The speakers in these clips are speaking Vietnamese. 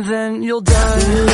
and then you'll die.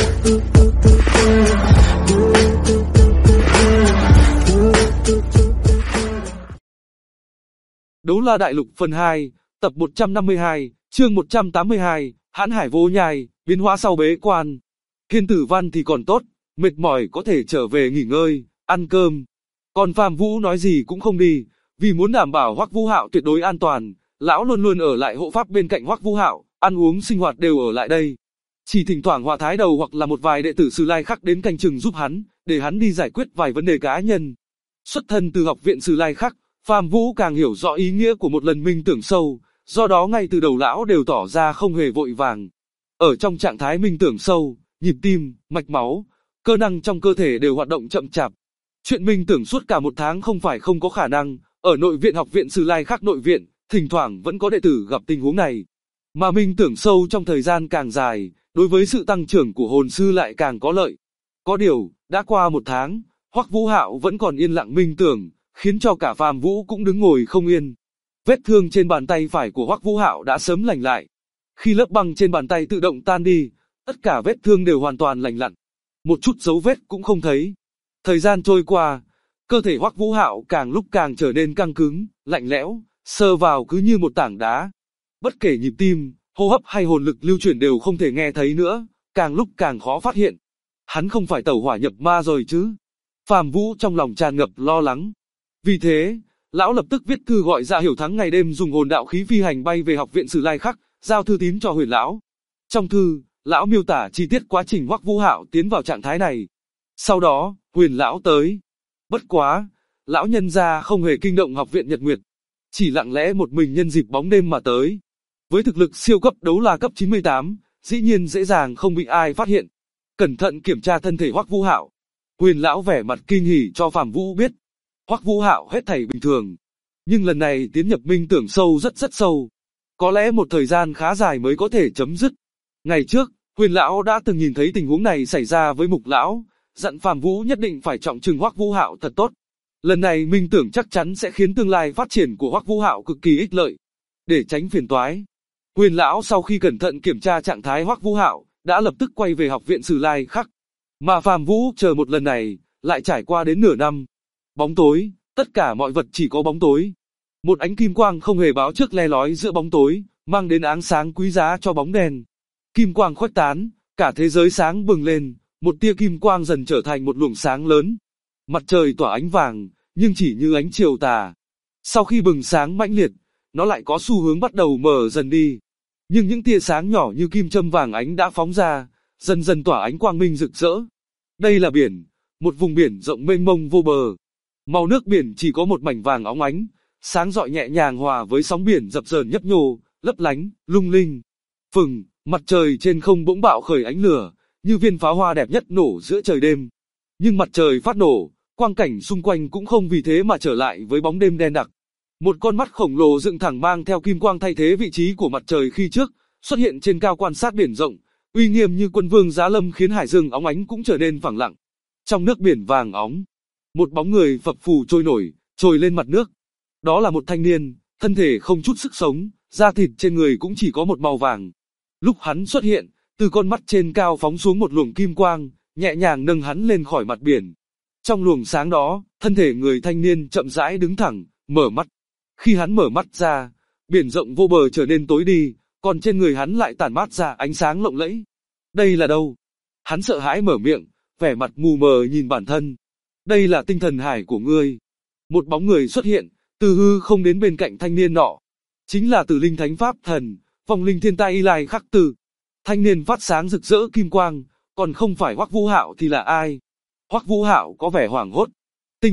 Đấu La Đại Lục phần 2, tập 152, chương 182, Hãn Hải Vô Nhai, biến hóa sau bế quan. Thiên Tử Văn thì còn tốt, mệt mỏi có thể trở về nghỉ ngơi, ăn cơm. Còn Phạm Vũ nói gì cũng không đi, vì muốn đảm bảo Hoắc Vũ Hạo tuyệt đối an toàn, lão luôn luôn ở lại hộ pháp bên cạnh Hoắc Vũ Hạo, ăn uống sinh hoạt đều ở lại đây. Chỉ thỉnh thoảng Hỏa Thái Đầu hoặc là một vài đệ tử Sử Lai Khắc đến canh chừng giúp hắn, để hắn đi giải quyết vài vấn đề cá nhân. Xuất thân từ học viện Sử Lai Khắc, Phạm Vũ càng hiểu rõ ý nghĩa của một lần minh tưởng sâu, do đó ngay từ đầu lão đều tỏ ra không hề vội vàng. Ở trong trạng thái minh tưởng sâu, nhịp tim, mạch máu, cơ năng trong cơ thể đều hoạt động chậm chạp. Chuyện minh tưởng suốt cả một tháng không phải không có khả năng, ở nội viện học viện Sử Lai Khắc nội viện, thỉnh thoảng vẫn có đệ tử gặp tình huống này. Mà minh tưởng sâu trong thời gian càng dài, đối với sự tăng trưởng của hồn sư lại càng có lợi. Có điều, đã qua một tháng, Hoắc Vũ Hạo vẫn còn yên lặng minh tưởng, khiến cho cả Phạm Vũ cũng đứng ngồi không yên. Vết thương trên bàn tay phải của Hoắc Vũ Hạo đã sớm lành lại. Khi lớp băng trên bàn tay tự động tan đi, tất cả vết thương đều hoàn toàn lành lặn. Một chút dấu vết cũng không thấy. Thời gian trôi qua, cơ thể Hoắc Vũ Hạo càng lúc càng trở nên căng cứng, lạnh lẽo, sờ vào cứ như một tảng đá. Bất kể nhịp tim, hô hấp hay hồn lực lưu chuyển đều không thể nghe thấy nữa, càng lúc càng khó phát hiện. Hắn không phải tẩu hỏa nhập ma rồi chứ? Phạm Vũ trong lòng tràn ngập lo lắng. Vì thế, lão lập tức viết thư gọi Dạ Hiểu Thắng ngày đêm dùng hồn đạo khí phi hành bay về học viện Sử Lai Khắc, giao thư tín cho Huyền lão. Trong thư, lão miêu tả chi tiết quá trình Hoắc Vũ Hạo tiến vào trạng thái này. Sau đó, Huyền lão tới. Bất quá, lão nhân gia không hề kinh động học viện Nhật Nguyệt, chỉ lặng lẽ một mình nhân dịp bóng đêm mà tới. Với thực lực siêu cấp đấu la cấp 98, dĩ nhiên dễ dàng không bị ai phát hiện. Cẩn thận kiểm tra thân thể Hoắc Vũ Hạo, Huyền lão vẻ mặt kinh hỉ cho Phạm Vũ biết. Hoắc Vũ Hạo hết thảy bình thường, nhưng lần này tiến nhập minh tưởng sâu rất sâu. Có lẽ một thời gian khá dài mới có thể chấm dứt. Ngày trước, Huyền lão đã từng nhìn thấy tình huống này xảy ra với Mục lão, dặn Phạm Vũ nhất định phải trọng trừng Hoắc Vũ Hạo thật tốt. Lần này minh tưởng chắc chắn sẽ khiến tương lai phát triển của Hoắc Vũ Hạo cực kỳ ích lợi. Để tránh phiền toái, Huyền lão sau khi cẩn thận kiểm tra trạng thái Hoắc Vũ Hạo, đã lập tức quay về học viện Sử Lai Khắc. Mà Phạm Vũ chờ một lần này, lại trải qua đến nửa năm. Bóng tối, tất cả mọi vật chỉ có bóng tối. Một ánh kim quang không hề báo trước le lói giữa bóng tối, mang đến ánh sáng quý giá cho bóng đèn. Kim quang khuếch tán, cả thế giới sáng bừng lên, một tia kim quang dần trở thành một luồng sáng lớn. Mặt trời tỏa ánh vàng, nhưng chỉ như ánh chiều tà. Sau khi bừng sáng mãnh liệt, nó lại có xu hướng bắt đầu mờ dần đi. Nhưng những tia sáng nhỏ như kim châm vàng ánh đã phóng ra, dần dần tỏa ánh quang minh rực rỡ. Đây là biển, một vùng biển rộng mênh mông vô bờ. Màu nước biển chỉ có một mảnh vàng óng ánh, sáng rọi nhẹ nhàng hòa với sóng biển dập dờn nhấp nhô, lấp lánh, lung linh. Phừng, mặt trời trên không bỗng bạo khởi ánh lửa, như viên pháo hoa đẹp nhất nổ giữa trời đêm. Nhưng mặt trời phát nổ, quang cảnh xung quanh cũng không vì thế mà trở lại với bóng đêm đen đặc. Một con mắt khổng lồ dựng thẳng mang theo kim quang thay thế vị trí của mặt trời khi trước, xuất hiện trên cao quan sát biển rộng, uy nghiêm như quân vương giá lâm khiến hải dương óng ánh cũng trở nên phẳng lặng. Trong nước biển vàng óng, một bóng người phập phù trôi nổi, trồi lên mặt nước. Đó là một thanh niên, thân thể không chút sức sống, da thịt trên người cũng chỉ có một màu vàng. Lúc hắn xuất hiện, từ con mắt trên cao phóng xuống một luồng kim quang, nhẹ nhàng nâng hắn lên khỏi mặt biển. Trong luồng sáng đó, thân thể người thanh niên chậm rãi đứng thẳng, mở mắt. Khi hắn mở mắt ra, biển rộng vô bờ trở nên tối đi, còn trên người hắn lại tản mát ra ánh sáng lộng lẫy. Đây là đâu? Hắn sợ hãi mở miệng, vẻ mặt mù mờ nhìn bản thân. Đây là tinh thần hải của ngươi. Một bóng người xuất hiện, từ hư không đến bên cạnh thanh niên nọ. Chính là Tử Linh Thánh Pháp Thần, vòng linh thiên tai Y Lai Khắc Tử. Thanh niên phát sáng rực rỡ kim quang, còn không phải Hoắc Vũ Hạo thì là ai? Hoắc Vũ Hạo có vẻ hoảng hốt. Tinh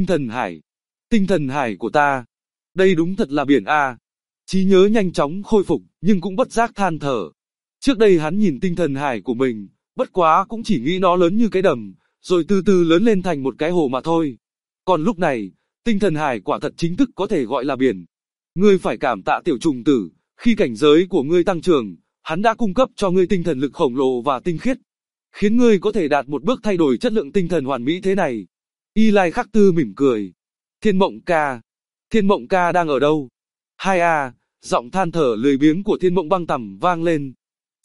thần hải của ta. Đây đúng thật là biển a. Trí nhớ nhanh chóng khôi phục, nhưng cũng bất giác than thở. Trước đây hắn nhìn tinh thần hải của mình, bất quá cũng chỉ nghĩ nó lớn như cái đầm, rồi từ từ lớn lên thành một cái hồ mà thôi. Còn lúc này, tinh thần hải quả thật chính thức có thể gọi là biển. Ngươi phải cảm tạ tiểu trùng tử, khi cảnh giới của ngươi tăng trưởng, hắn đã cung cấp cho ngươi tinh thần lực khổng lồ và tinh khiết, khiến ngươi có thể đạt một bước thay đổi chất lượng tinh thần hoàn mỹ thế này. Y Lai Khắc Tư mỉm cười. Thiên Mộng ca đang ở đâu? Giọng than thở lười biếng của Thiên Mộng Băng Tầm vang lên.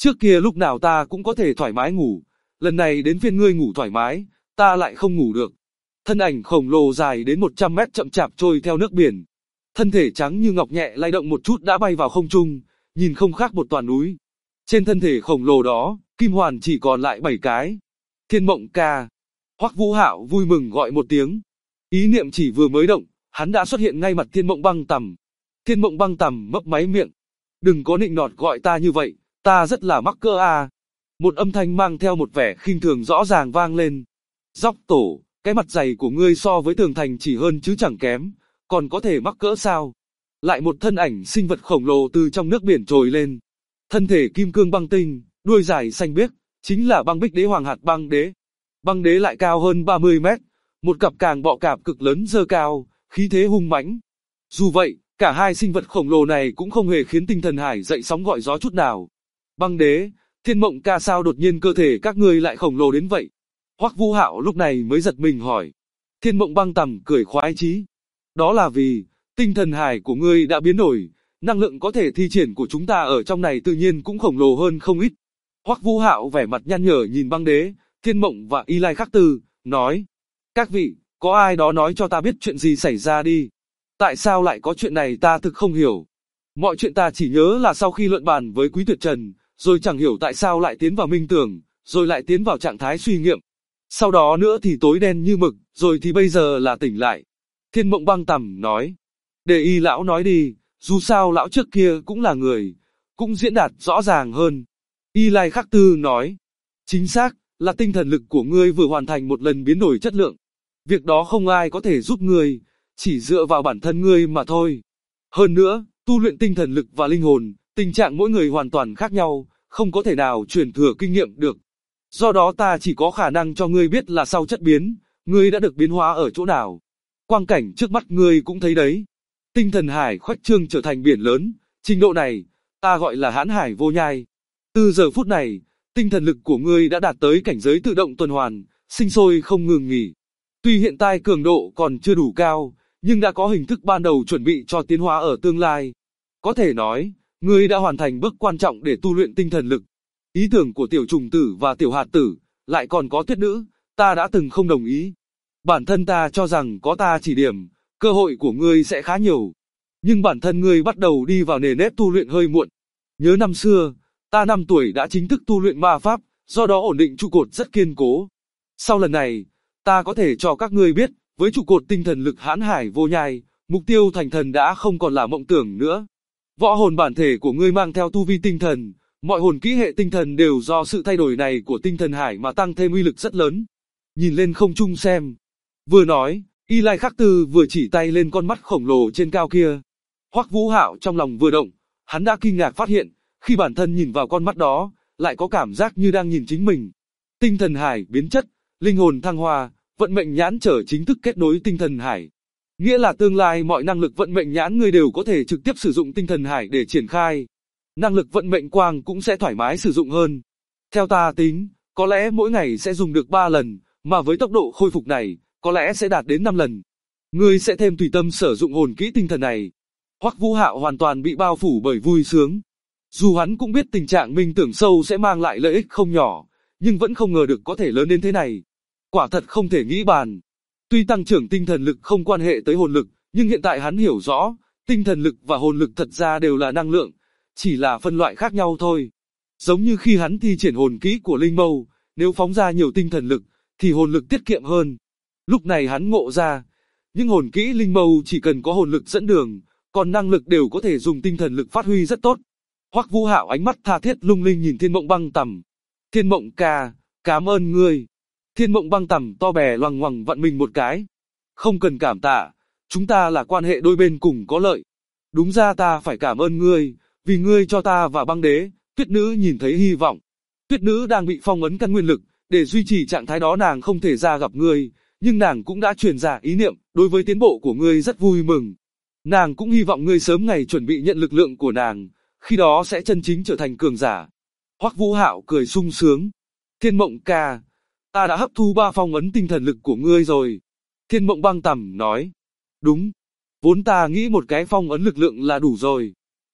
Trước kia lúc nào ta cũng có thể thoải mái ngủ, lần này đến phiên ngươi ngủ thoải mái, ta lại không ngủ được. Thân ảnh khổng lồ dài đến 100 mét chậm chạp trôi theo nước biển. Thân thể trắng như ngọc nhẹ lay động một chút đã bay vào không trung, nhìn không khác một tòa núi. Trên thân thể khổng lồ đó, kim hoàn chỉ còn lại 7 cái. Thiên Mộng ca. Hoắc Vũ Hạo vui mừng gọi một tiếng. Ý niệm chỉ vừa mới động, hắn đã xuất hiện ngay mặt Thiên Mộng Băng Tầm. Thiên Mộng Băng Tầm mấp máy miệng. Đừng có nịnh nọt gọi ta như vậy, ta rất là mắc cỡ à. Một âm thanh mang theo một vẻ khinh thường rõ ràng vang lên. Dóc tổ, cái mặt dày của ngươi so với tường thành chỉ hơn chứ chẳng kém, còn có thể mắc cỡ sao? Lại một thân ảnh sinh vật khổng lồ từ trong nước biển trồi lên. Thân thể kim cương băng tinh, đuôi dài xanh biếc, chính là Băng Bích Đế Hoàng Hạt Băng Đế. Băng Đế lại cao hơn 30 mét, một cặp càng bọ cạp cực lớn dơ cao, khí thế hung mãnh. Dù vậy, cả hai sinh vật khổng lồ này cũng không hề khiến tinh thần hải dậy sóng gọi gió chút nào. Băng Đế, Thiên Mộng ca sao đột nhiên cơ thể các ngươi lại khổng lồ đến vậy? Hoắc Vũ Hạo lúc này mới giật mình hỏi. Thiên Mộng Băng Tầm cười khoái chí. Đó là vì, tinh thần hải của ngươi đã biến đổi, năng lượng có thể thi triển của chúng ta ở trong này tự nhiên cũng khổng lồ hơn không ít. Hoắc Vũ Hạo vẻ mặt nhăn nhở nhìn Băng Đế, Thiên Mộng và Y Lai Khắc Tư, nói. Các vị, có ai đó nói cho ta biết chuyện gì xảy ra đi. Tại sao lại có chuyện này ta thực không hiểu. Mọi chuyện ta chỉ nhớ là sau khi luận bàn với Quý Tuyệt Trần, rồi chẳng hiểu tại sao lại tiến vào minh tưởng, rồi lại tiến vào trạng thái suy nghiệm. Sau đó nữa thì tối đen như mực, rồi thì bây giờ là tỉnh lại. Thiên Mộng Băng Tầm nói. Để Y lão nói đi, dù sao lão trước kia cũng là người, cũng diễn đạt rõ ràng hơn. Y Lai Khắc Tư nói. Chính xác, là tinh thần lực của ngươi vừa hoàn thành một lần biến đổi chất lượng. Việc đó không ai có thể giúp ngươi, chỉ dựa vào bản thân ngươi mà thôi. Hơn nữa, tu luyện tinh thần lực và linh hồn, tình trạng mỗi người hoàn toàn khác nhau, không có thể nào truyền thừa kinh nghiệm được. Do đó ta chỉ có khả năng cho ngươi biết là sau chất biến, ngươi đã được biến hóa ở chỗ nào. Quang cảnh trước mắt ngươi cũng thấy đấy. Tinh thần hải khoách trương trở thành biển lớn, trình độ này, ta gọi là hãn hải vô nhai. Từ giờ phút này, tinh thần lực của ngươi đã đạt tới cảnh giới tự động tuần hoàn, sinh sôi không ngừng nghỉ. Tuy hiện tại cường độ còn chưa đủ cao, nhưng đã có hình thức ban đầu chuẩn bị cho tiến hóa ở tương lai. Có thể nói, ngươi đã hoàn thành bước quan trọng để tu luyện tinh thần lực. Ý tưởng của tiểu trùng tử và tiểu hạt tử, lại còn có tuyết nữ, ta đã từng không đồng ý. Bản thân ta cho rằng có ta chỉ điểm, cơ hội của ngươi sẽ khá nhiều. Nhưng bản thân ngươi bắt đầu đi vào nề nếp tu luyện hơi muộn. Nhớ năm xưa, ta 5 tuổi đã chính thức tu luyện ma pháp, do đó ổn định trụ cột rất kiên cố. Sau lần này, ta có thể cho các ngươi biết, với trụ cột tinh thần lực hãn hải vô nhai, mục tiêu thành thần đã không còn là mộng tưởng nữa. Võ hồn bản thể của ngươi mang theo tu vi tinh thần, mọi hồn kỹ hệ tinh thần đều do sự thay đổi này của tinh thần hải mà tăng thêm uy lực rất lớn. Nhìn lên không trung xem. Vừa nói, Y Lai Khắc Tư vừa chỉ tay lên con mắt khổng lồ trên cao kia. Hoắc Vũ Hạo trong lòng vừa động, hắn đã kinh ngạc phát hiện, khi bản thân nhìn vào con mắt đó, lại có cảm giác như đang nhìn chính mình. Tinh thần hải biến chất, linh hồn thăng hoa, vận mệnh nhãn trở chính thức kết nối tinh thần hải. Nghĩa là tương lai mọi năng lực vận mệnh nhãn ngươi đều có thể trực tiếp sử dụng tinh thần hải để triển khai. Năng lực vận mệnh quang cũng sẽ thoải mái sử dụng hơn. Theo ta tính, có lẽ mỗi ngày sẽ dùng được 3 lần, mà với tốc độ khôi phục này, có lẽ sẽ đạt đến 5 lần. Ngươi sẽ thêm tùy tâm sử dụng hồn kỹ tinh thần này. Hoắc Vũ Hạo hoàn toàn bị bao phủ bởi vui sướng. Dù hắn cũng biết tình trạng minh tưởng sâu sẽ mang lại lợi ích không nhỏ, nhưng vẫn không ngờ được có thể lớn đến thế này. Quả thật không thể nghĩ bàn. Tuy tăng trưởng tinh thần lực không quan hệ tới hồn lực, nhưng hiện tại hắn hiểu rõ, tinh thần lực và hồn lực thật ra đều là năng lượng, chỉ là phân loại khác nhau thôi. Giống như khi hắn thi triển hồn kỹ của Linh Mâu, nếu phóng ra nhiều tinh thần lực, thì hồn lực tiết kiệm hơn. Lúc này hắn ngộ ra, những hồn kỹ Linh Mâu chỉ cần có hồn lực dẫn đường, còn năng lực đều có thể dùng tinh thần lực phát huy rất tốt. Hoắc Vũ Hạo ánh mắt tha thiết lung linh nhìn Thiên Mộng Băng Tầm. Thiên Mộng ca, cảm ơn ngươi. Thiên Mộng Băng Tầm to bè loằng ngoằng vặn mình một cái. Không cần cảm tạ, chúng ta là quan hệ đôi bên cùng có lợi. Đúng ra ta phải cảm ơn ngươi, vì ngươi cho ta và Băng Đế, Tuyết Nữ nhìn thấy hy vọng. Tuyết Nữ đang bị phong ấn căn nguyên lực, để duy trì trạng thái đó nàng không thể ra gặp ngươi, nhưng nàng cũng đã truyền ra ý niệm, đối với tiến bộ của ngươi rất vui mừng. Nàng cũng hy vọng ngươi sớm ngày chuẩn bị nhận lực lượng của nàng, khi đó sẽ chân chính trở thành cường giả. Hoắc Vũ Hạo cười sung sướng. Thiên Mộng ca, ta đã hấp thu 3 phong ấn tinh thần lực của ngươi rồi. Thiên Mộng Băng Tầm nói. Đúng, vốn ta nghĩ một cái phong ấn lực lượng là đủ rồi.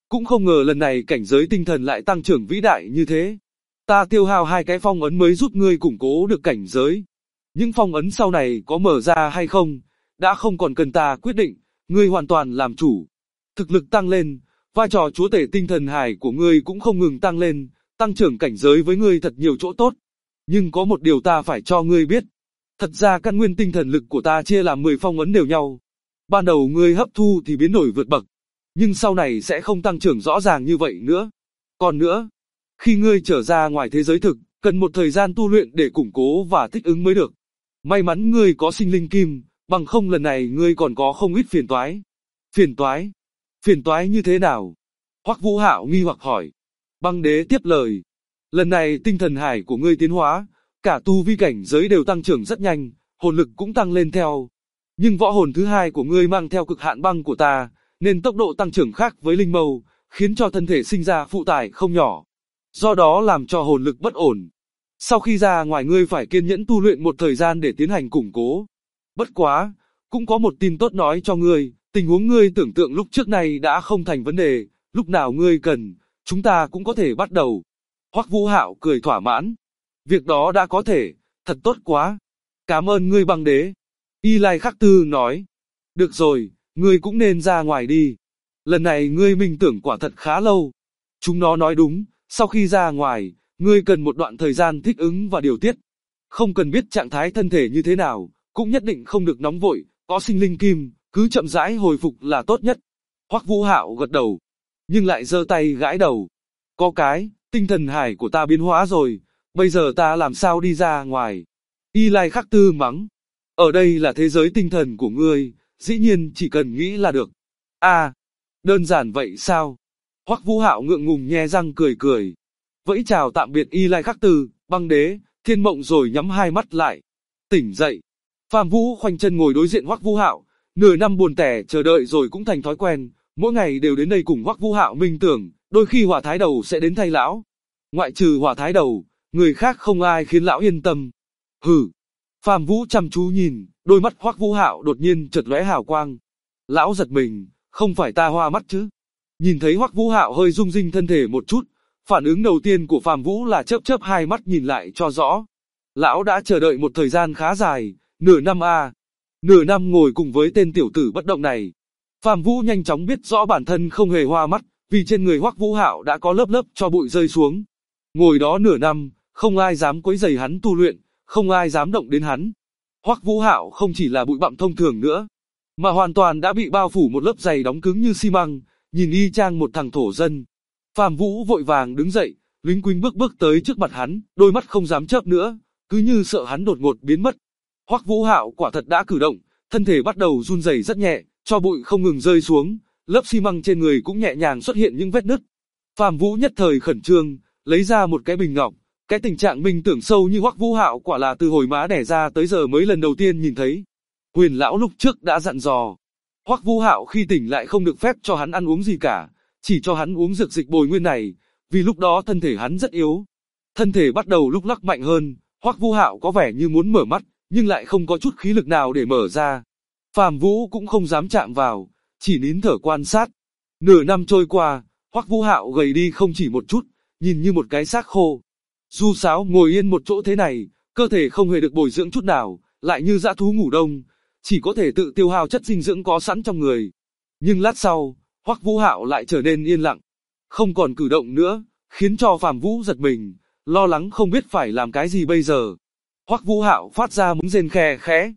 Cũng không ngờ lần này cảnh giới tinh thần lại tăng trưởng vĩ đại như thế. Ta tiêu hao 2 cái phong ấn mới giúp ngươi củng cố được cảnh giới. Những phong ấn sau này có mở ra hay không, đã không còn cần ta quyết định, ngươi hoàn toàn làm chủ. Thực lực tăng lên, vai trò chúa tể tinh thần hải của ngươi cũng không ngừng tăng lên, tăng trưởng cảnh giới với ngươi thật nhiều chỗ tốt. Nhưng có một điều ta phải cho ngươi biết. Thật ra căn nguyên tinh thần lực của ta chia làm 10 phong ấn đều nhau. Ban đầu ngươi hấp thu thì biến đổi vượt bậc, nhưng sau này sẽ không tăng trưởng rõ ràng như vậy nữa. Còn nữa, khi ngươi trở ra ngoài thế giới thực, cần một thời gian tu luyện để củng cố và thích ứng mới được. May mắn ngươi có sinh linh kim, bằng không lần này ngươi còn có không ít phiền toái. Phiền toái? Phiền toái như thế nào? Hoắc Vũ Hạo nghi hoặc hỏi. Băng đế tiếp lời. Lần này tinh thần hải của ngươi tiến hóa, cả tu vi cảnh giới đều tăng trưởng rất nhanh, hồn lực cũng tăng lên theo. Nhưng võ hồn thứ hai của ngươi mang theo cực hạn băng của ta, nên tốc độ tăng trưởng khác với linh mâu, khiến cho thân thể sinh ra phụ tải không nhỏ. Do đó làm cho hồn lực bất ổn. Sau khi ra ngoài ngươi phải kiên nhẫn tu luyện một thời gian để tiến hành củng cố. Bất quá, cũng có một tin tốt nói cho ngươi, tình huống ngươi tưởng tượng lúc trước này đã không thành vấn đề, lúc nào ngươi cần, chúng ta cũng có thể bắt đầu. Hoắc Vũ Hạo cười thỏa mãn. Việc đó đã có thể, thật tốt quá. Cảm ơn ngươi băng đế. Y Lai Khắc Tư nói. Được rồi, ngươi cũng nên ra ngoài đi. Lần này ngươi minh tưởng quả thật khá lâu. Chúng nó nói đúng, sau khi ra ngoài, ngươi cần một đoạn thời gian thích ứng và điều tiết. Không cần biết trạng thái thân thể như thế nào, cũng nhất định không được nóng vội, có sinh linh kim, cứ chậm rãi hồi phục là tốt nhất. Hoắc Vũ Hạo gật đầu, nhưng lại giơ tay gãi đầu. Có cái, tinh thần hải của ta biến hóa rồi, bây giờ ta làm sao đi ra ngoài? Y Lai Khắc Tư mắng. Ở đây là thế giới tinh thần của ngươi, dĩ nhiên chỉ cần nghĩ là được. À, đơn giản vậy sao? Hoắc Vũ Hạo ngượng ngùng nhe răng cười cười. Vẫy chào tạm biệt Y Lai Khắc Tư, băng đế, Thiên Mộng rồi nhắm hai mắt lại. Tỉnh dậy. Phạm Vũ khoanh chân ngồi đối diện Hoắc Vũ Hạo, nửa năm buồn tẻ chờ đợi rồi cũng thành thói quen, mỗi ngày đều đến đây cùng Hoắc Vũ Hạo minh tưởng, đôi khi Hỏa Thái Đầu sẽ đến thay lão. Ngoại trừ Hỏa Thái Đầu, người khác không ai khiến lão yên tâm. Hừ. Phạm Vũ chăm chú nhìn, đôi mắt Hoắc Vũ Hạo đột nhiên chợt lóe hào quang. Lão giật mình, không phải ta hoa mắt chứ? Nhìn thấy Hoắc Vũ Hạo hơi rung rinh thân thể một chút, phản ứng đầu tiên của Phạm Vũ là chớp chớp hai mắt nhìn lại cho rõ. Lão đã chờ đợi một thời gian khá dài, nửa năm à. Nửa năm ngồi cùng với tên tiểu tử bất động này. Phạm Vũ nhanh chóng biết rõ bản thân không hề hoa mắt, vì trên người Hoắc Vũ Hạo đã có lớp lớp tro bụi rơi xuống. Ngồi đó nửa năm, không ai dám quấy rầy hắn tu luyện, không ai dám động đến hắn. Hoắc Vũ Hạo không chỉ là bụi bặm thông thường nữa, mà hoàn toàn đã bị bao phủ một lớp dày đóng cứng như xi măng, nhìn y chang một thằng thổ dân. Phạm Vũ vội vàng đứng dậy, lính quính bước tới trước mặt hắn, đôi mắt không dám chớp nữa, cứ như sợ hắn đột ngột biến mất. Hoắc Vũ Hạo quả thật đã cử động, thân thể bắt đầu run rẩy rất nhẹ, cho bụi không ngừng rơi xuống, lớp xi măng trên người cũng nhẹ nhàng xuất hiện những vết nứt. Phạm Vũ nhất thời khẩn trương, lấy ra một cái bình ngọc, cái tình trạng minh tưởng sâu như Hoắc Vũ Hạo quả là từ hồi má đẻ ra tới giờ mới lần đầu tiên nhìn thấy. Huyền lão lúc trước đã dặn dò, Hoắc Vũ Hạo khi tỉnh lại không được phép cho hắn ăn uống gì cả, chỉ cho hắn uống dược dịch bồi nguyên này, vì lúc đó thân thể hắn rất yếu. Thân thể bắt đầu lúc lắc mạnh hơn, Hoắc Vũ Hạo có vẻ như muốn mở mắt, nhưng lại không có chút khí lực nào để mở ra. Phạm Vũ cũng không dám chạm vào, chỉ nín thở quan sát. Nửa năm trôi qua, Hoắc Vũ Hạo gầy đi không chỉ một chút, nhìn như một cái xác khô. Du Sáo ngồi yên một chỗ thế này, cơ thể không hề được bồi dưỡng chút nào, lại như dã thú ngủ đông, chỉ có thể tự tiêu hao chất dinh dưỡng có sẵn trong người. Nhưng lát sau, Hoắc Vũ Hạo lại trở nên yên lặng, không còn cử động nữa, khiến cho Phạm Vũ giật mình, lo lắng không biết phải làm cái gì bây giờ. Hoắc Vũ Hạo phát ra tiếng rên khe khẽ.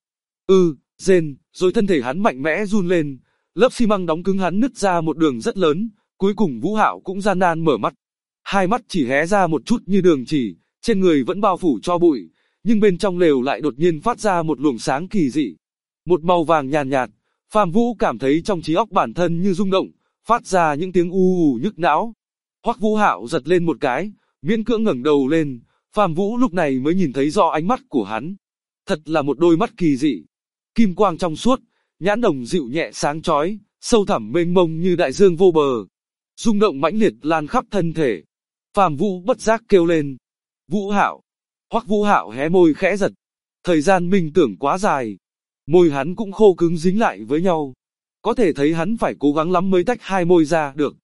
Rên, rồi thân thể hắn mạnh mẽ run lên, lớp xi măng đóng cứng hắn nứt ra một đường rất lớn, cuối cùng Vũ Hạo cũng gian nan mở mắt. Hai mắt chỉ hé ra một chút như đường chỉ, trên người vẫn bao phủ cho bụi, nhưng bên trong lều lại đột nhiên phát ra một luồng sáng kỳ dị. Một màu vàng nhàn nhạt, Phạm Vũ cảm thấy trong trí óc bản thân như rung động, phát ra những tiếng u nhức não. Hoắc Vũ Hạo giật lên một cái, miễn cưỡng ngẩng đầu lên, Phạm Vũ lúc này mới nhìn thấy rõ ánh mắt của hắn. Thật là một đôi mắt kỳ dị, kim quang trong suốt, nhãn đồng dịu nhẹ sáng chói, sâu thẳm mênh mông như đại dương vô bờ. Rung động mãnh liệt lan khắp thân thể. Phạm Vũ bất giác kêu lên. Vũ Hạo. Hoắc Vũ Hạo hé môi khẽ giật. Thời gian minh tưởng quá dài. Môi hắn cũng khô cứng dính lại với nhau. Có thể thấy hắn phải cố gắng lắm mới tách hai môi ra được.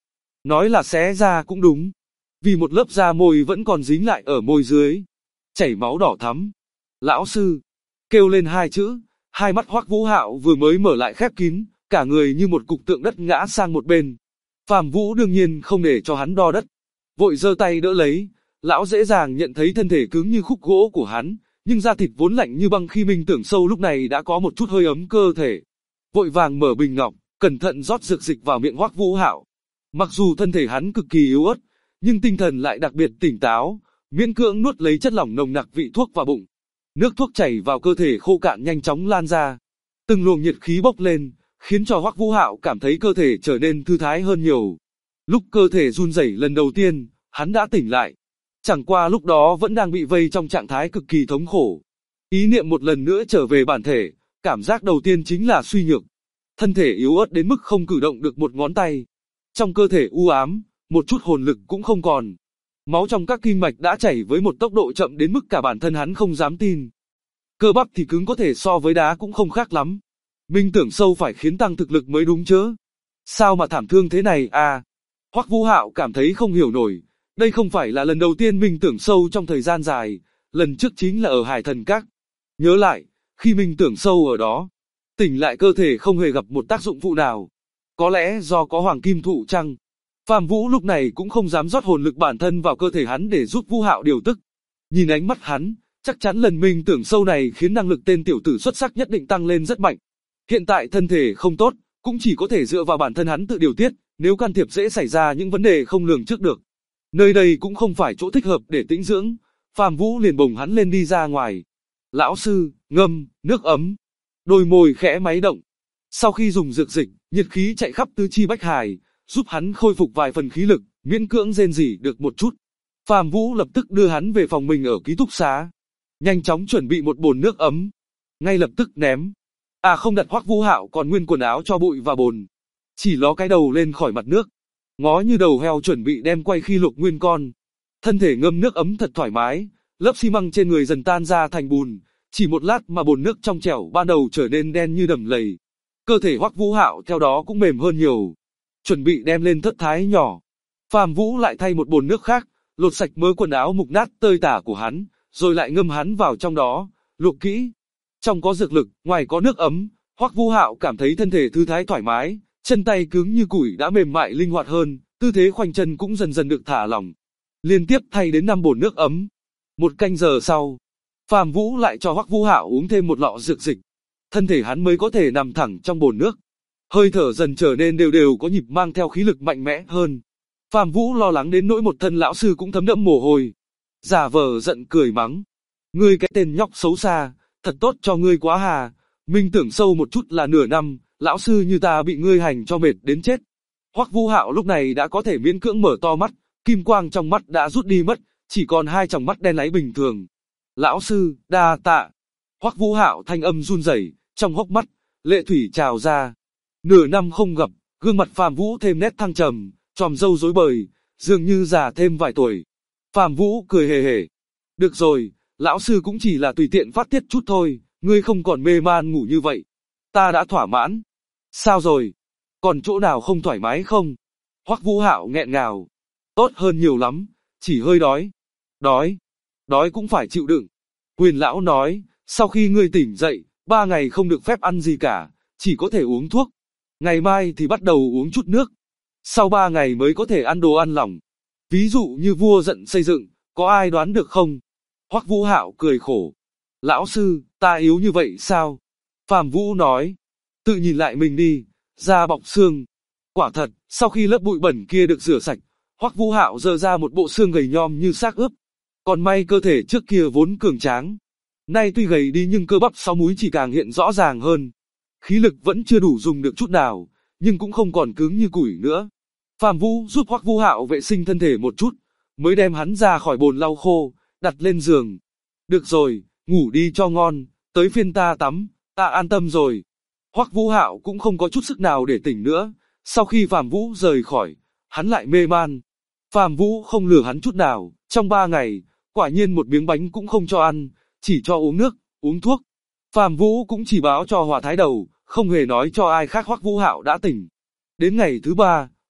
Nói là xé ra cũng đúng, vì một lớp da môi vẫn còn dính lại ở môi dưới, chảy máu đỏ thắm. Lão sư, kêu lên hai chữ, hai mắt Hoắc Vũ Hạo vừa mới mở lại khép kín, cả người như một cục tượng đất ngã sang một bên. Phàm Vũ đương nhiên không để cho hắn đo đất, vội giơ tay đỡ lấy. Lão dễ dàng nhận thấy thân thể cứng như khúc gỗ của hắn, nhưng da thịt vốn lạnh như băng khi Minh Tưởng Sâu lúc này đã có một chút hơi ấm cơ thể. Vội vàng mở bình ngọc, cẩn thận rót dược dịch vào miệng Hoắc Vũ Hạo. Mặc dù thân thể hắn cực kỳ yếu ớt, nhưng tinh thần lại đặc biệt tỉnh táo, miễn cưỡng nuốt lấy chất lỏng nồng nặc vị thuốc vào bụng. Nước thuốc chảy vào cơ thể khô cạn nhanh chóng lan ra, từng luồng nhiệt khí bốc lên, khiến cho Hoắc Vũ Hạo cảm thấy cơ thể trở nên thư thái hơn nhiều. Lúc cơ thể run rẩy lần đầu tiên, hắn đã tỉnh lại. Chẳng qua lúc đó vẫn đang bị vây trong trạng thái cực kỳ thống khổ. Ý niệm một lần nữa trở về bản thể, cảm giác đầu tiên chính là suy nhược. Thân thể yếu ớt đến mức không cử động được một ngón tay. Trong cơ thể u ám, một chút hồn lực cũng không còn. Máu trong các kinh mạch đã chảy với một tốc độ chậm đến mức cả bản thân hắn không dám tin. Cơ bắp thì cứng có thể so với đá cũng không khác lắm. Minh Tưởng Sâu phải khiến tăng thực lực mới đúng chứ. Sao mà thảm thương thế này à? Hoắc Vũ Hạo cảm thấy không hiểu nổi. Đây không phải là lần đầu tiên Minh Tưởng Sâu trong thời gian dài, lần trước chính là ở Hải Thần Các. Nhớ lại, khi Minh Tưởng Sâu ở đó, tỉnh lại cơ thể không hề gặp một tác dụng phụ nào. Có lẽ do có Hoàng Kim Thụ chăng? Phàm Vũ lúc này cũng không dám rót hồn lực bản thân vào cơ thể hắn để giúp Vũ Hạo điều tức. Nhìn ánh mắt hắn, chắc chắn lần Minh Tưởng Sâu này khiến năng lực tên tiểu tử xuất sắc nhất định tăng lên rất mạnh. Hiện tại thân thể không tốt, cũng chỉ có thể dựa vào bản thân hắn tự điều tiết, nếu can thiệp dễ xảy ra những vấn đề không lường trước được. Nơi đây cũng không phải chỗ thích hợp để tĩnh dưỡng, Phàm Vũ liền bồng hắn lên đi ra ngoài. Lão sư, ngâm, nước ấm. Đôi môi khẽ máy động. Sau khi dùng dược dịch, nhiệt khí chạy khắp tứ chi bách hài, giúp hắn khôi phục vài phần khí lực, miễn cưỡng rên rỉ được một chút. Phàm Vũ lập tức đưa hắn về phòng mình ở ký túc xá. Nhanh chóng chuẩn bị một bồn nước ấm. Ngay lập tức ném. Không đặt Hoắc Vũ Hạo còn nguyên quần áo cho bụi vào bồn. Chỉ ló cái đầu lên khỏi mặt nước. Ngó như đầu heo chuẩn bị đem quay khi luộc nguyên con. Thân thể ngâm nước ấm thật thoải mái, lớp xi măng trên người dần tan ra thành bùn, chỉ một lát mà bồn nước trong trẻo ban đầu trở nên đen như đầm lầy. Cơ thể Hoắc Vũ Hạo theo đó cũng mềm hơn nhiều. Chuẩn bị đem lên thất thái nhỏ. Phàm Vũ lại thay một bồn nước khác, lột sạch mớ quần áo mục nát tơi tả của hắn, rồi lại ngâm hắn vào trong đó, luộc kỹ. Trong có dược lực, ngoài có nước ấm, Hoắc Vũ Hạo cảm thấy thân thể thư thái thoải mái. Chân tay cứng như củi đã mềm mại linh hoạt hơn, tư thế khoanh chân cũng dần dần được thả lỏng. Liên tiếp thay đến 5 bồn nước ấm. Một canh giờ sau, Phàm Vũ lại cho Hoắc Vũ Hạo uống thêm một lọ dược dịch. Thân thể hắn mới có thể nằm thẳng trong bồn nước. Hơi thở dần trở nên đều đều có nhịp mang theo khí lực mạnh mẽ hơn. Phàm Vũ lo lắng đến nỗi một thân lão sư cũng thấm đẫm mồ hôi. Giả vờ giận cười mắng. Ngươi cái tên nhóc xấu xa, thật tốt cho ngươi quá hà. Minh Tưởng Sâu một chút là nửa năm. Lão sư như ta bị ngươi hành cho mệt đến chết. Hoắc Vũ Hạo lúc này đã có thể miễn cưỡng mở to mắt, kim quang trong mắt đã rút đi mất, chỉ còn hai tròng mắt đen láy bình thường. Lão sư, đa tạ. Hoắc Vũ Hạo thanh âm run rẩy, trong hốc mắt, lệ thủy trào ra. Nửa năm không gặp, gương mặt Phàm Vũ thêm nét thăng trầm, tròm râu rối bời, dường như già thêm vài tuổi. Phàm Vũ cười hề hề. Được rồi, lão sư cũng chỉ là tùy tiện phát tiết chút thôi, ngươi không còn mê man ngủ như vậy. Ta đã thỏa mãn. Sao rồi? Còn chỗ nào không thoải mái không? Hoắc Vũ Hạo nghẹn ngào. Tốt hơn nhiều lắm, chỉ hơi đói. Đói? Đói cũng phải chịu đựng. Huyền lão nói, sau khi ngươi tỉnh dậy, 3 ngày không được phép ăn gì cả, chỉ có thể uống thuốc. Ngày mai thì bắt đầu uống chút nước. Sau 3 ngày mới có thể ăn đồ ăn lỏng. Ví dụ như vua giận xây dựng, có ai đoán được không? Hoắc Vũ Hạo cười khổ. Lão sư, ta yếu như vậy sao? Phàm Vũ nói. Tự nhìn lại mình đi, da bọc xương. Quả thật, sau khi lớp bụi bẩn kia được rửa sạch, Hoắc Vũ Hạo giơ ra một bộ xương gầy nhom như xác ướp. Còn may cơ thể trước kia vốn cường tráng. Nay tuy gầy đi nhưng cơ bắp sáu múi chỉ càng hiện rõ ràng hơn. Khí lực vẫn chưa đủ dùng được chút nào, nhưng cũng không còn cứng như củi nữa. Phàm Vũ giúp Hoắc Vũ Hạo vệ sinh thân thể một chút, mới đem hắn ra khỏi bồn lau khô, đặt lên giường. Được rồi, ngủ đi cho ngon, tới phiên ta tắm, ta an tâm rồi. Hoắc Vũ Hạo cũng không có chút sức nào để tỉnh nữa, sau khi Phàm Vũ rời khỏi, hắn lại mê man. Phàm Vũ không lừa hắn chút nào, trong 3 ngày, quả nhiên một miếng bánh cũng không cho ăn, chỉ cho uống nước, uống thuốc. Phàm Vũ cũng chỉ báo cho Hòa Thái Đầu, không hề nói cho ai khác Hoắc Vũ Hạo đã tỉnh. Đến ngày thứ 3,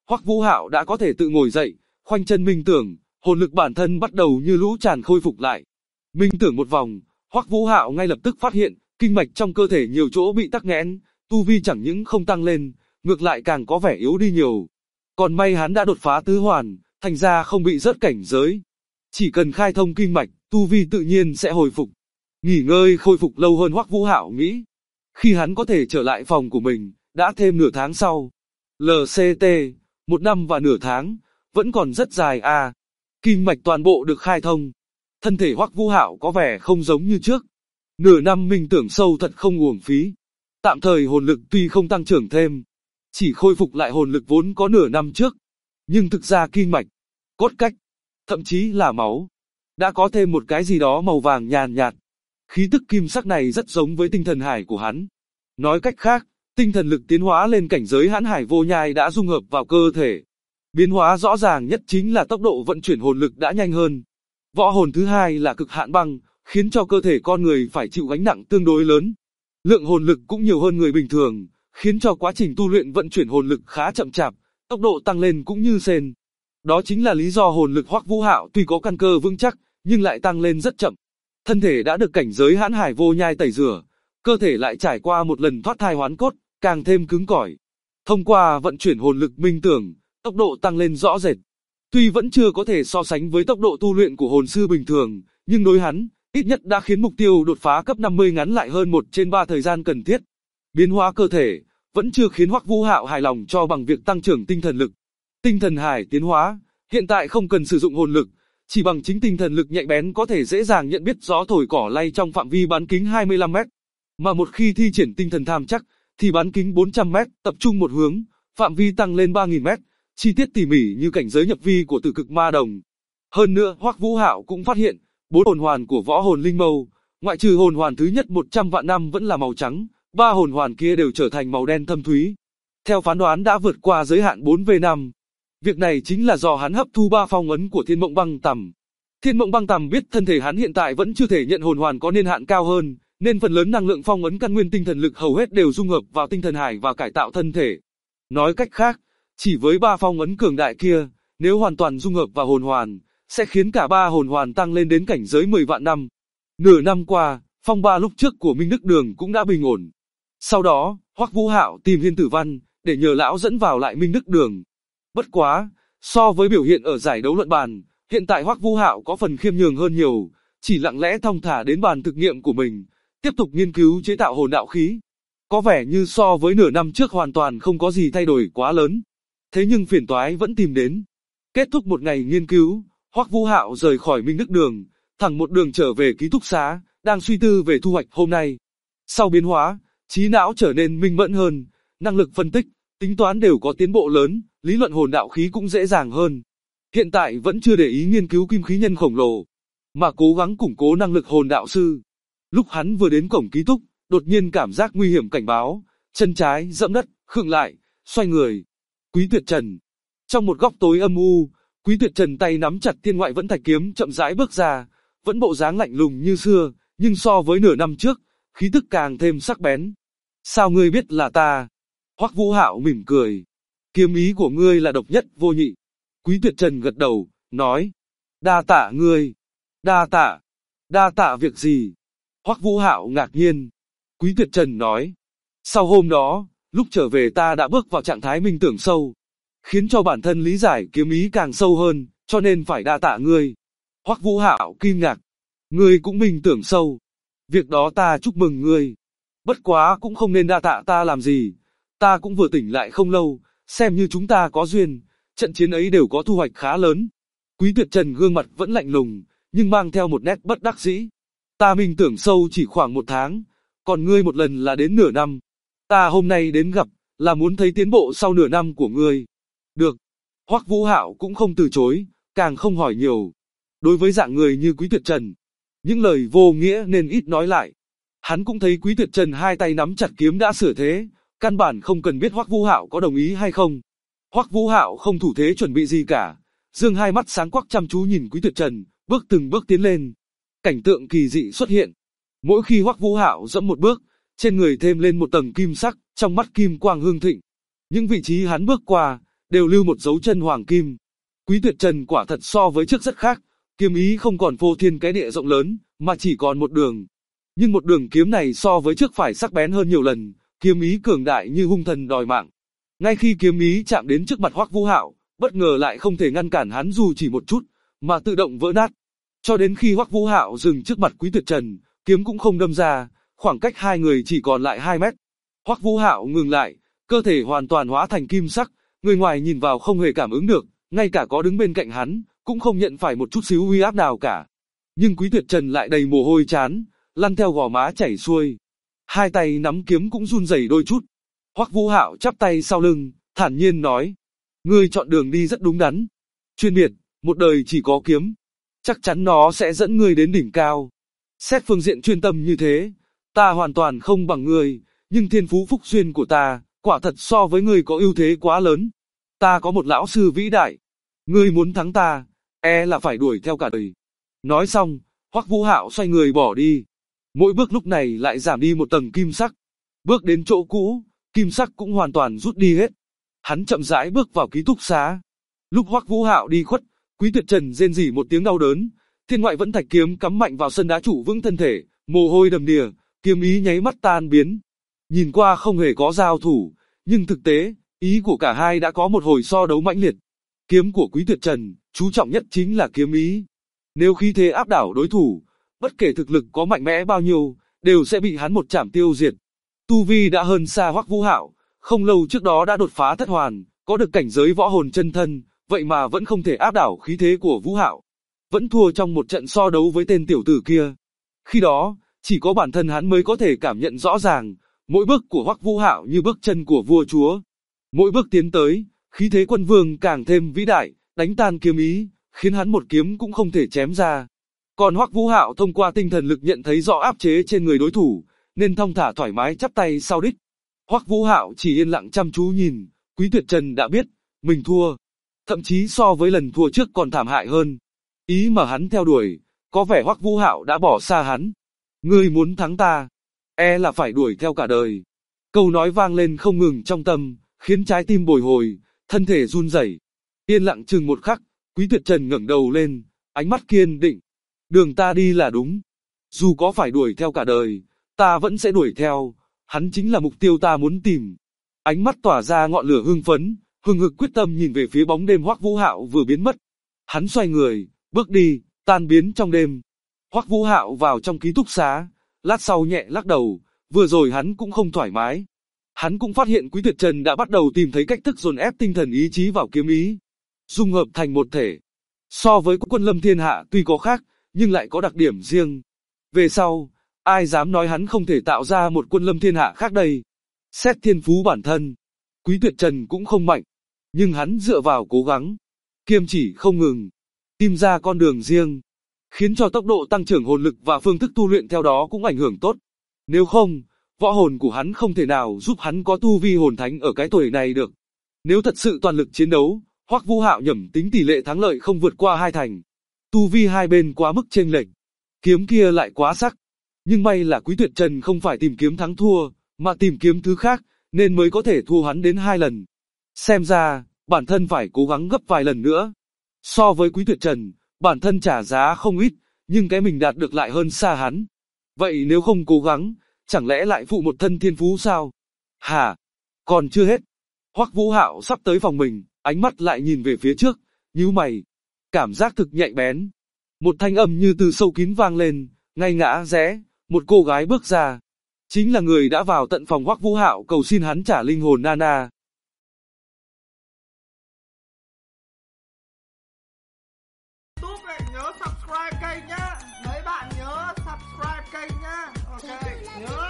Hoắc Vũ Hạo đã có thể tự ngồi dậy, khoanh chân minh tưởng, hồn lực bản thân bắt đầu như lũ tràn khôi phục lại. Minh tưởng một vòng, Hoắc Vũ Hạo ngay lập tức phát hiện, kinh mạch trong cơ thể nhiều chỗ bị tắc nghẽn, tu vi chẳng những không tăng lên, ngược lại càng có vẻ yếu đi nhiều. Còn may hắn đã đột phá tứ hoàn, thành ra không bị rớt cảnh giới. Chỉ cần khai thông kinh mạch, tu vi tự nhiên sẽ hồi phục. Nghỉ ngơi khôi phục lâu hơn Hoắc Vũ Hạo nghĩ. Khi hắn có thể trở lại phòng của mình, đã thêm nửa tháng sau. LCT, 1 năm và nửa tháng, vẫn còn rất dài à. Kinh mạch toàn bộ được khai thông. Thân thể Hoắc Vũ Hạo có vẻ không giống như trước. Nửa năm minh tưởng sâu thật không uổng phí. Tạm thời hồn lực tuy không tăng trưởng thêm, chỉ khôi phục lại hồn lực vốn có nửa năm trước. Nhưng thực ra kinh mạch, cốt cách, thậm chí là máu, đã có thêm một cái gì đó màu vàng nhàn nhạt. Khí tức kim sắc này rất giống với tinh thần hải của hắn. Nói cách khác, tinh thần lực tiến hóa lên cảnh giới hãn hải vô nhai đã dung hợp vào cơ thể. Biến hóa rõ ràng nhất chính là tốc độ vận chuyển hồn lực đã nhanh hơn. Võ hồn thứ hai là cực hạn băng, khiến cho cơ thể con người phải chịu gánh nặng tương đối lớn. Lượng hồn lực cũng nhiều hơn người bình thường, khiến cho quá trình tu luyện vận chuyển hồn lực khá chậm chạp, tốc độ tăng lên cũng như sền. Đó chính là lý do hồn lực Hoắc Vũ Hạo tuy có căn cơ vững chắc, nhưng lại tăng lên rất chậm. Thân thể đã được cảnh giới hãn hải vô nhai tẩy rửa, cơ thể lại trải qua một lần thoát thai hoán cốt, càng thêm cứng cỏi. Thông qua vận chuyển hồn lực minh tưởng, tốc độ tăng lên rõ rệt. Tuy vẫn chưa có thể so sánh với tốc độ tu luyện của hồn sư bình thường, nhưng đối hắn, ít nhất đã khiến mục tiêu đột phá cấp 50 ngắn lại hơn 1/3 thời gian cần thiết. Biến hóa cơ thể, vẫn chưa khiến Hoắc Vũ Hạo hài lòng cho bằng việc tăng trưởng tinh thần lực. Tinh thần hải tiến hóa, hiện tại không cần sử dụng hồn lực, chỉ bằng chính tinh thần lực nhạy bén có thể dễ dàng nhận biết gió thổi cỏ lay trong phạm vi bán kính 25 mét. Mà một khi thi triển tinh thần tham chắc, thì bán kính 400 mét, tập trung một hướng, phạm vi tăng lên 3000 mét, chi tiết tỉ mỉ như cảnh giới nhập vi của Tử Cực Ma Đồng. Hơn nữa, Hoắc Vũ Hạo cũng phát hiện, 4 hồn hoàn của võ hồn linh mâu, ngoại trừ hồn hoàn thứ nhất 100 vạn năm vẫn là màu trắng, 3 hồn hoàn kia đều trở thành màu đen thâm thúy. Theo phán đoán đã vượt qua giới hạn 4V5. Việc này chính là do hắn hấp thu 3 phong ấn của Thiên Mộng Băng Tằm. Thiên Mộng Băng Tằm biết thân thể hắn hiện tại vẫn chưa thể nhận hồn hoàn có niên hạn cao hơn, nên phần lớn năng lượng phong ấn căn nguyên tinh thần lực hầu hết đều dung hợp vào tinh thần hải và cải tạo thân thể. Nói cách khác, chỉ với 3 phong ấn cường đại kia, nếu hoàn toàn dung hợp vào hồn hoàn, sẽ khiến cả 3 hồn hoàn tăng lên đến cảnh giới 10 vạn năm. Nửa năm qua, phong ba lúc trước của Minh Đức Đường cũng đã bình ổn. Sau đó, Hoắc Vũ Hạo tìm Hiên Tử Văn, để nhờ lão dẫn vào lại Minh Đức Đường. Bất quá, so với biểu hiện ở giải đấu luận bàn, hiện tại Hoắc Vũ Hạo có phần khiêm nhường hơn nhiều, chỉ lặng lẽ thong thả đến bàn thực nghiệm của mình, tiếp tục nghiên cứu chế tạo hồn đạo khí. Có vẻ như so với nửa năm trước hoàn toàn không có gì thay đổi quá lớn. Thế nhưng phiền toái vẫn tìm đến. Kết thúc một ngày nghiên cứu, Hoắc Vũ Hạo rời khỏi Minh Đức Đường, thẳng một đường trở về ký túc xá, đang suy tư về thu hoạch hôm nay. Sau biến hóa, trí não trở nên minh mẫn hơn, năng lực phân tích, tính toán đều có tiến bộ lớn, lý luận hồn đạo khí cũng dễ dàng hơn. Hiện tại vẫn chưa để ý nghiên cứu kim khí nhân khổng lồ, mà cố gắng củng cố năng lực hồn đạo sư. Lúc hắn vừa đến cổng ký túc, đột nhiên cảm giác nguy hiểm cảnh báo, chân trái dẫm đất, khựng lại, xoay người. Quý Tuyệt Trần. Trong một góc tối âm u, Quý Tuyệt Trần tay nắm chặt Thiên Ngoại Vẫn Thạch kiếm chậm rãi bước ra, vẫn bộ dáng lạnh lùng như xưa, nhưng so với nửa năm trước, khí tức càng thêm sắc bén. Sao ngươi biết là ta? Hoắc Vũ Hạo mỉm cười. Kiếm ý của ngươi là độc nhất vô nhị. Quý Tuyệt Trần gật đầu, nói. Đa tạ ngươi. Đa tạ. Đa tạ việc gì? Hoắc Vũ Hạo ngạc nhiên. Quý Tuyệt Trần nói. Sau hôm đó, lúc trở về ta đã bước vào trạng thái minh tưởng sâu, khiến cho bản thân lý giải kiếm ý càng sâu hơn, cho nên phải đa tạ ngươi. Hoắc Vũ Hạo kinh ngạc. Ngươi cũng minh tưởng sâu. Việc đó ta chúc mừng ngươi. Bất quá cũng không nên đa tạ ta làm gì. Ta cũng vừa tỉnh lại không lâu, xem như chúng ta có duyên, trận chiến ấy đều có thu hoạch khá lớn. Quý Tuyệt Trần gương mặt vẫn lạnh lùng, nhưng mang theo một nét bất đắc dĩ. Ta minh tưởng sâu chỉ khoảng 1 tháng, còn ngươi một lần là đến nửa năm. Ta hôm nay đến gặp, là muốn thấy tiến bộ sau nửa năm của ngươi. Được. Hoắc Vũ Hạo cũng không từ chối, càng không hỏi nhiều. Đối với dạng người như Quý Tuyệt Trần, những lời vô nghĩa nên ít nói lại. Hắn cũng thấy Quý Tuyệt Trần hai tay nắm chặt kiếm đã sửa thế, căn bản không cần biết Hoắc Vũ Hạo có đồng ý hay không. Hoắc Vũ Hạo không thủ thế chuẩn bị gì cả, dương hai mắt sáng quắc chăm chú nhìn Quý Tuyệt Trần, bước từng bước tiến lên. Cảnh tượng kỳ dị xuất hiện. Mỗi khi Hoắc Vũ Hạo dẫm một bước, trên người thêm lên một tầng kim sắc, trong mắt kim quang hương thịnh. Những vị trí hắn bước qua, đều lưu một dấu chân hoàng kim. Quý Tuyệt Trần quả thật so với trước rất khác, kiếm ý không còn phô thiên cái địa rộng lớn, mà chỉ còn một đường. Nhưng một đường kiếm này so với trước phải sắc bén hơn nhiều lần, kiếm ý cường đại như hung thần đòi mạng. Ngay khi kiếm ý chạm đến trước mặt Hoắc Vũ Hạo, bất ngờ lại không thể ngăn cản hắn dù chỉ một chút, mà tự động vỡ nát. Cho đến khi Hoắc Vũ Hạo dừng trước mặt Quý Tuyệt Trần, kiếm cũng không đâm ra, khoảng cách hai người chỉ còn lại 2 mét. Hoắc Vũ Hạo ngừng lại, cơ thể hoàn toàn hóa thành kim sắc, người ngoài nhìn vào không hề cảm ứng được, ngay cả có đứng bên cạnh hắn, cũng không nhận phải một chút xíu uy áp nào cả. Nhưng Quý Tuyệt Trần lại đầy mồ hôi chán, lăn theo gò má chảy xuôi. Hai tay nắm kiếm cũng run rẩy đôi chút. Hoắc Vũ Hạo chắp tay sau lưng, thản nhiên nói: "Ngươi chọn đường đi rất đúng đắn. Chuyên biệt, một đời chỉ có kiếm. Chắc chắn nó sẽ dẫn ngươi đến đỉnh cao. Xét phương diện chuyên tâm như thế, ta hoàn toàn không bằng ngươi, nhưng thiên phú phúc duyên của ta, quả thật so với ngươi có ưu thế quá lớn. Ta có một lão sư vĩ đại. Ngươi muốn thắng ta, là phải đuổi theo cả đời." Nói xong, Hoắc Vũ Hạo xoay người bỏ đi. Mỗi bước lúc này lại giảm đi một tầng kim sắc. Bước đến chỗ cũ, kim sắc cũng hoàn toàn rút đi hết. Hắn chậm rãi bước vào ký túc xá. Lúc Hoắc Vũ Hạo đi khuất, Quý Tuyệt Trần rên rỉ một tiếng đau đớn. Thiên Ngoại Vẫn Thạch kiếm cắm mạnh vào sân đá trụ vững thân thể, mồ hôi đầm đìa, kiếm ý nháy mắt tan biến. Nhìn qua không hề có giao thủ, nhưng thực tế, ý của cả hai đã có một hồi so đấu mãnh liệt. Kiếm của Quý Tuyệt Trần, chú trọng nhất chính là kiếm ý. Nếu khí thế áp đảo đối thủ, bất kể thực lực có mạnh mẽ bao nhiêu, đều sẽ bị hắn một chảm tiêu diệt. Tu vi đã hơn xa Hoắc Vũ Hạo, không lâu trước đó đã đột phá thất hoàn, có được cảnh giới võ hồn chân thân, vậy mà vẫn không thể áp đảo khí thế của Vũ Hạo. Vẫn thua trong một trận so đấu với tên tiểu tử kia. Khi đó, chỉ có bản thân hắn mới có thể cảm nhận rõ ràng, mỗi bước của Hoắc Vũ Hạo như bước chân của vua chúa. Mỗi bước tiến tới, khí thế quân vương càng thêm vĩ đại, đánh tan kiếm ý, khiến hắn một kiếm cũng không thể chém ra. Còn Hoắc Vũ Hạo thông qua tinh thần lực nhận thấy rõ áp chế trên người đối thủ, nên thong thả thoải mái chắp tay sau đích. Hoắc Vũ Hạo chỉ yên lặng chăm chú nhìn, Quý Tuyệt Trần đã biết, mình thua. Thậm chí so với lần thua trước còn thảm hại hơn. Ý mà hắn theo đuổi, có vẻ Hoắc Vũ Hạo đã bỏ xa hắn. Ngươi muốn thắng ta, là phải đuổi theo cả đời. Câu nói vang lên không ngừng trong tâm, khiến trái tim bồi hồi, thân thể run rẩy. Yên lặng chừng một khắc, Quý Tuyệt Trần ngẩng đầu lên, ánh mắt kiên định. Đường ta đi là đúng. Dù có phải đuổi theo cả đời, ta vẫn sẽ đuổi theo. Hắn chính là mục tiêu ta muốn tìm. Ánh mắt tỏa ra ngọn lửa hưng phấn, hừng hực quyết tâm nhìn về phía bóng đêm Hoắc Vũ Hạo vừa biến mất. Hắn xoay người, bước đi, tan biến trong đêm. Hoắc Vũ Hạo vào trong ký túc xá, lát sau nhẹ lắc đầu, vừa rồi hắn cũng không thoải mái. Hắn cũng phát hiện Quý Tuyệt Trần đã bắt đầu tìm thấy cách thức dồn ép tinh thần ý chí vào kiếm ý, dung hợp thành một thể. So với Quân Lâm Thiên Hạ tuy có khác, nhưng lại có đặc điểm riêng. Về sau, ai dám nói hắn không thể tạo ra một Quân Lâm Thiên Hạ khác đây? Xét thiên phú bản thân, Quý Tuyệt Trần cũng không mạnh, nhưng hắn dựa vào cố gắng, kiên trì không ngừng, tìm ra con đường riêng, khiến cho tốc độ tăng trưởng hồn lực và phương thức tu luyện theo đó cũng ảnh hưởng tốt. Nếu không, võ hồn của hắn không thể nào giúp hắn có tu vi hồn thánh ở cái tuổi này được. Nếu thật sự toàn lực chiến đấu, Hoắc Vũ Hạo nhẩm tính tỷ lệ thắng lợi không vượt qua 2 thành. Tu vi hai bên quá mức chênh lệch, kiếm kia lại quá sắc. Nhưng may là Quý Tuyệt Trần không phải tìm kiếm thắng thua, mà tìm kiếm thứ khác, nên mới có thể thua hắn đến 2 lần. Xem ra, bản thân phải cố gắng gấp vài lần nữa. So với Quý Tuyệt Trần, bản thân trả giá không ít, nhưng cái mình đạt được lại hơn xa hắn. Vậy nếu không cố gắng, chẳng lẽ lại phụ một thân thiên phú sao? Hả? Còn chưa hết. Hoắc Vũ Hạo sắp tới phòng mình, ánh mắt lại nhìn về phía trước, nhíu mày. Cảm giác thực nhạy bén. Một thanh âm như từ sâu kín vang lên, ngay ngã rẽ, một cô gái bước ra. Chính là người đã vào tận phòng Hoắc Vũ Hạo cầu xin hắn trả linh hồn Nana. YouTube này nhớ subscribe kênh nhá. Mấy bạn nhớ subscribe kênh nhá. Ok, nhớ.